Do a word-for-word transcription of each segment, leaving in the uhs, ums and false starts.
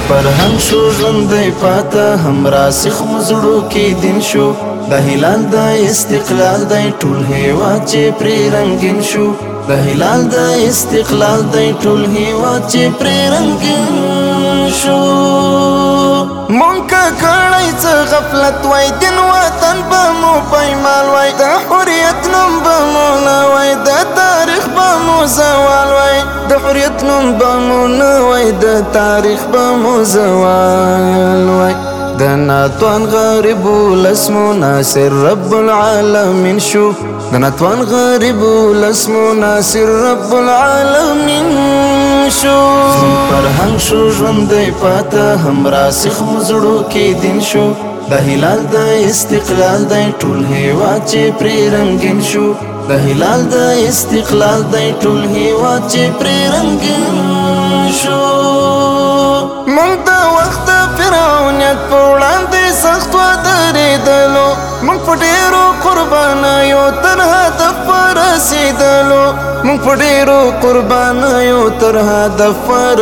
فرهنګ شو ژوندی پاته هم راسخ مزړو کې دین شو د هلال د استقلال دی ټول هیواد چې پرې رنګین شو د هلال د استقلال دی ټول هیواد چې پرې رنګین شو مونږ کړی څه غفلت وای دین وطن به مو پایمال وای د حریت نوم به مو نه وای د تاریخ به مو زوال وای د حریت نوم به مو نه وای د تاریخ به مو زوال وای د ناتوان غریب لسمو ناصر رب العالمین شو د ناتوان غریب لسمو ناصر رب العالمین شو فرهنګ شو ژوندی پاته هم راسخ مزړو کې دین شو د هلال د استقلال دی ټول هیواد چې پرې رنګین شو د هلال د استقلال دی ټول هیواد چې پرې رنګین شو مونږ د وخت فرعونیت په وړاندې سخت ودرېدلو مونږ په ډېرو قربانیو تر هدف ورسېدلو مونږ په ډېرو قربانیو تر هدف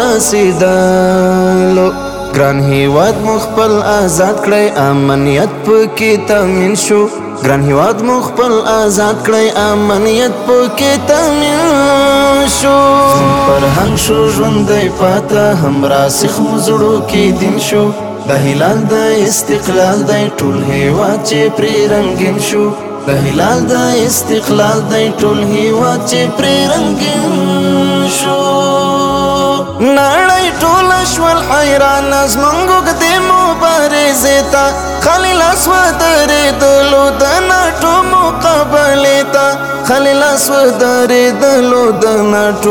ورسېدلو ګران هیواد مو خپل آزاد کړی امنیت پکې تامین شو ګران هیواد مو خپل آزاد کړی امنیت پکې تامین شو فرهنګ شو ژوندی پاته هم راسخ مزړو کې دین شو د هلال د استقلال دی ټول هیواد چې پرې رنګین شو د هلال د استقلال دی ټول هیواد چې پرې رنګین شو نړۍ ټوله شول حیرانه زموږ اوږدې مبارزې ته خالي لاس ودرېدلو د ناټو مقابلې ته خالي لاس ودرېدلو د ناټو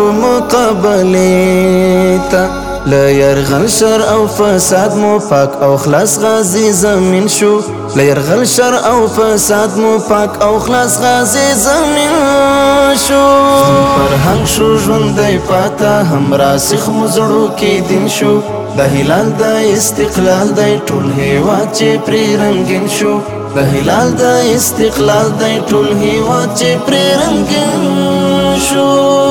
مقابلې ته له یرغل شر او فساد مو پاک او خلاص غازی زمین شو له یرغل شر او فساد مو پاک او خلاص غازی زمین شو فرهنګ شو ژوندی پاته هم راسخ مزړو کې دین شو د هلال د استقلال دی ټول هیواد چې پرې رنګین شو د هلال د استقلال دی ټول هیواد چې پرې رنګین شو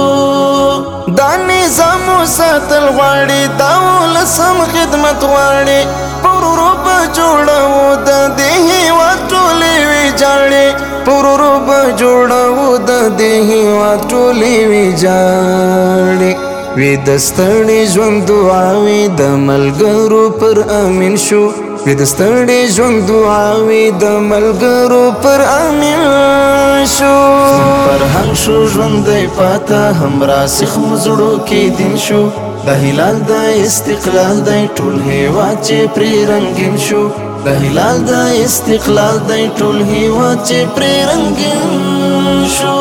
دا نظام ساتل غواړي دا ولسم خدمت غواړي پرورو په جوړو د دې هیواد ټولې ویجاړي پرورو په جوړو د دې هیواد ټولې ویجاړي وی د ستړي ژوند دعاوي د ملګرو پر امین شو وی د ستړي ژوند دعاوي د ملګرو پر امین شو فرهنګ شو ژوندی پاته هم راسخ مزړو کې دین شو د هلال د استقلال دی ټول هیواد چې پرې رنګین شو د هلال د استقلال دی ټول هیواد چې پرې رنګین شو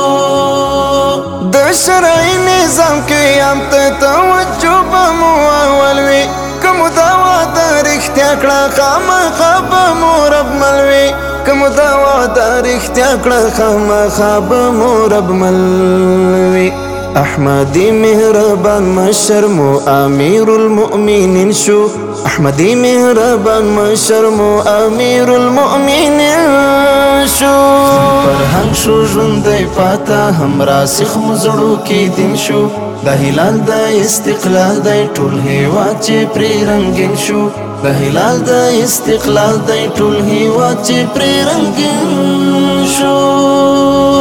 د شرعي نظام قیام ته توجه به مو اول وي که مو دا وعده رښتیا کړه خامخا به مو رب مل وي که مو دا وعده رښتیا کړه خامخا به مو رب مل وي احمدی مهربان مشر مو امیر المؤمنین شو احمدی مهربان مشر مو امیر المؤمنین شو فرهنګ شو ژوندی پاته هم راسخ مزړو کې دین شو د هلال د استقلال دی ټول هیواد چې پرې رنګین شو د هلال د استقلال دی ټول هیواد چې پرې رنګین شو